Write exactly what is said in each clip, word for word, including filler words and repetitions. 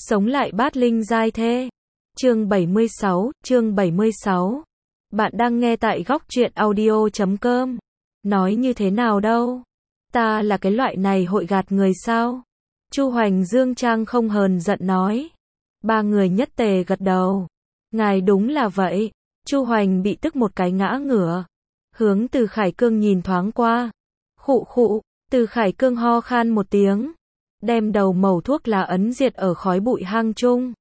Sống lại bát linh giai thê. Chương bảy mươi sáu, chương bảy mươi sáu. Bạn đang nghe tại góc truyện audio chấm com. Nói như thế nào đâu? Ta là cái loại này hội gạt người sao? Chu Hoành Dương Trang không hờn giận nói. Ba người nhất tề gật đầu. Ngài đúng là vậy. Chu Hoành bị tức một cái ngã ngửa. Hướng Từ Khải Cương nhìn thoáng qua. Khụ khụ, Từ Khải Cương ho khan một tiếng. Đem đầu mẩu thuốc lá ấn diệt ở khói bụi hang chung.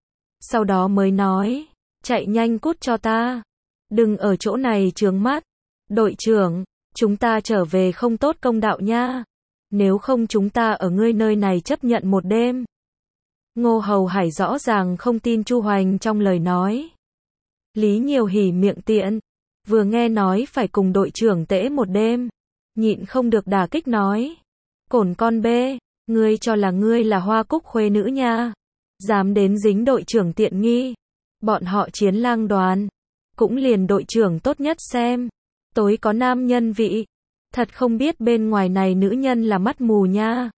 Sau đó mới nói, chạy nhanh cút cho ta. Đừng ở chỗ này chướng mắt. Đội trưởng, chúng ta trở về không tốt công đạo nha. Nếu không chúng ta ở ngươi nơi này chấp nhận một đêm. Ngô Hầu Hải rõ ràng không tin Chu Hoành trong lời nói. Lý Nhiều Hỉ miệng tiện. Vừa nghe nói phải cùng đội trưởng tễ một đêm. Nhịn không được đả kích nói. Cổn con bê, ngươi cho là ngươi là Hoa Cúc khuê nữ nha. Dám đến dính đội trưởng tiện nghi. Bọn họ Chiến Lang đoàn. Cũng liền đội trưởng tốt nhất xem. Tối có nam nhân vị. Thật không biết bên ngoài này nữ nhân là mắt mù nha.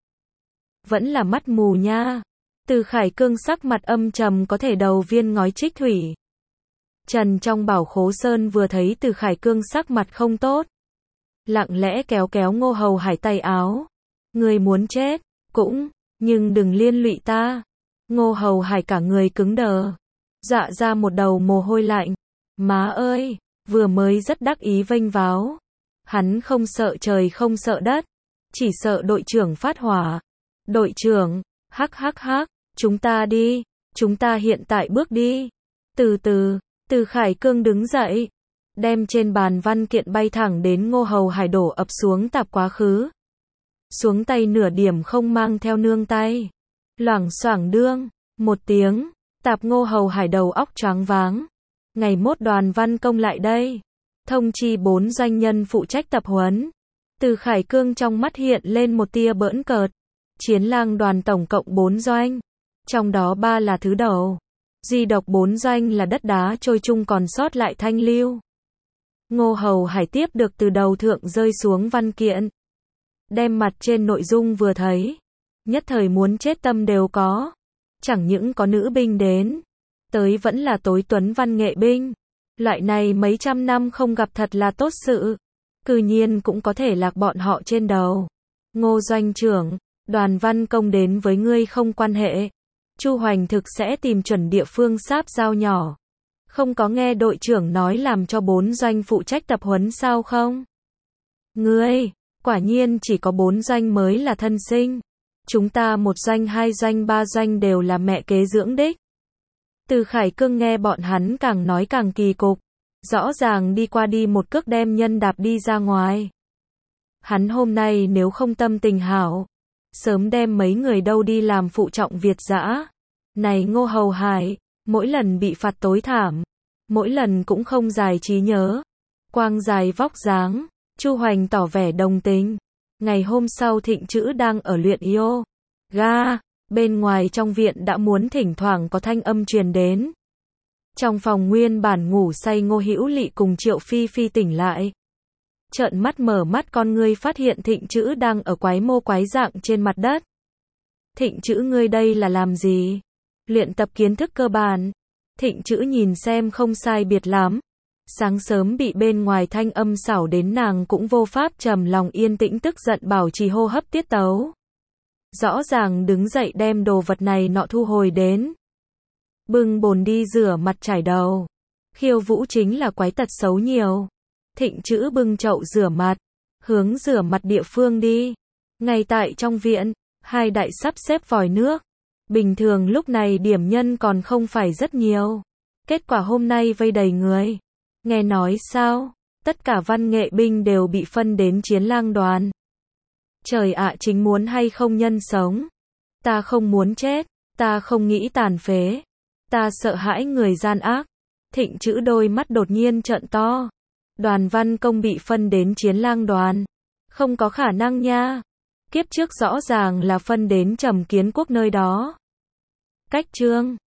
Vẫn là mắt mù nha. Từ Khải Cương sắc mặt âm trầm có thể đầu viên ngói trích thủy. Trần trong Bảo Khố Sơn vừa thấy Từ Khải Cương sắc mặt không tốt. Lặng lẽ kéo kéo Ngô Hầu Hải tay áo. Người muốn chết, cũng, nhưng đừng liên lụy ta. Ngô Hầu Hải cả người cứng đờ. Dạ ra một đầu mồ hôi lạnh. Má ơi, vừa mới rất đắc ý vênh váo. Hắn không sợ trời không sợ đất. Chỉ sợ đội trưởng phát hỏa. Đội trưởng, hắc hắc hắc, chúng ta đi. Chúng ta hiện tại bước đi. Từ từ, Từ Khải Cương đứng dậy. Đem trên bàn văn kiện bay thẳng đến Ngô Hầu Hải đổ ập xuống tạp quá khứ. Xuống tay nửa điểm không mang theo nương tay. Loảng xoảng đương, một tiếng, tạp Ngô Hầu Hải đầu óc choáng váng. Ngày mốt đoàn văn công lại đây. Thông chi bốn doanh nhân phụ trách tập huấn. Từ Khải Cương trong mắt hiện lên một tia bỡn cợt. Chiến Lang đoàn tổng cộng bốn doanh. Trong đó ba là thứ đầu. Duy độc bốn doanh là đất đá trôi chung còn sót lại thanh lưu. Ngô Hầu Hải tiếp được từ đầu thượng rơi xuống văn kiện. Đem mặt trên nội dung vừa thấy. Nhất thời muốn chết tâm đều có. Chẳng những có nữ binh đến. Tới vẫn là tối tuấn văn nghệ binh. Loại này mấy trăm năm không gặp thật là tốt sự. Cư nhiên cũng có thể lạc bọn họ trên đầu. Ngô doanh trưởng, đoàn văn công đến với ngươi không quan hệ. Chu Hoành thực sẽ tìm chuẩn địa phương sáp giao nhỏ. Không có nghe đội trưởng nói làm cho bốn doanh phụ trách tập huấn sao không? Ngươi, quả nhiên chỉ có bốn doanh mới là thân sinh. Chúng ta một doanh hai doanh ba doanh đều là mẹ kế dưỡng đích. Từ Khải Cương nghe bọn hắn càng nói càng kỳ cục. Rõ ràng đi qua đi một cước đem nhân đạp đi ra ngoài. Hắn hôm nay nếu không tâm tình hảo. Sớm đem mấy người đâu đi làm phụ trọng Việt dã. Này Ngô Hầu Hải, mỗi lần bị phạt tối thảm. Mỗi lần cũng không dài trí nhớ. Quang dài vóc dáng. Chu Hoành tỏ vẻ đồng tình. Ngày hôm sau Thịnh Chữ đang ở luyện yoga. Bên ngoài trong viện đã muốn thỉnh thoảng có thanh âm truyền đến. Trong phòng nguyên bản ngủ say Ngô Hữu Lị cùng Triệu Phi Phi tỉnh lại. Trợn mắt mở mắt con ngươi phát hiện Thịnh Chữ đang ở quái mô quái dạng trên mặt đất. Thịnh Chữ ngươi đây là làm gì? Luyện tập kiến thức cơ bản. Thịnh Chữ nhìn xem không sai biệt lắm. Sáng sớm bị bên ngoài thanh âm xảo đến nàng cũng vô pháp trầm lòng yên tĩnh tức giận bảo trì hô hấp tiết tấu. Rõ ràng đứng dậy đem đồ vật này nọ thu hồi đến. Bưng bồn đi rửa mặt chải đầu. Khiêu Vũ chính là quái tật xấu nhiều. Thịnh Chữ bưng chậu rửa mặt. Hướng rửa mặt địa phương đi. Ngay tại trong viện, hai đại sắp xếp vòi nước. Bình thường lúc này điểm nhân còn không phải rất nhiều. Kết quả hôm nay vây đầy người. Nghe nói sao? Tất cả văn nghệ binh đều bị phân đến Chiến Lang đoàn. Trời ạ, chính muốn hay không nhân sống. Ta không muốn chết. Ta không nghĩ tàn phế. Ta sợ hãi người gian ác. Thịnh Chữ đôi mắt đột nhiên trợn to. Đoàn văn công bị phân đến Chiến Lang đoàn. Không có khả năng nha. Kiếp trước rõ ràng là phân đến Trầm Kiến Quốc nơi đó. Cách chương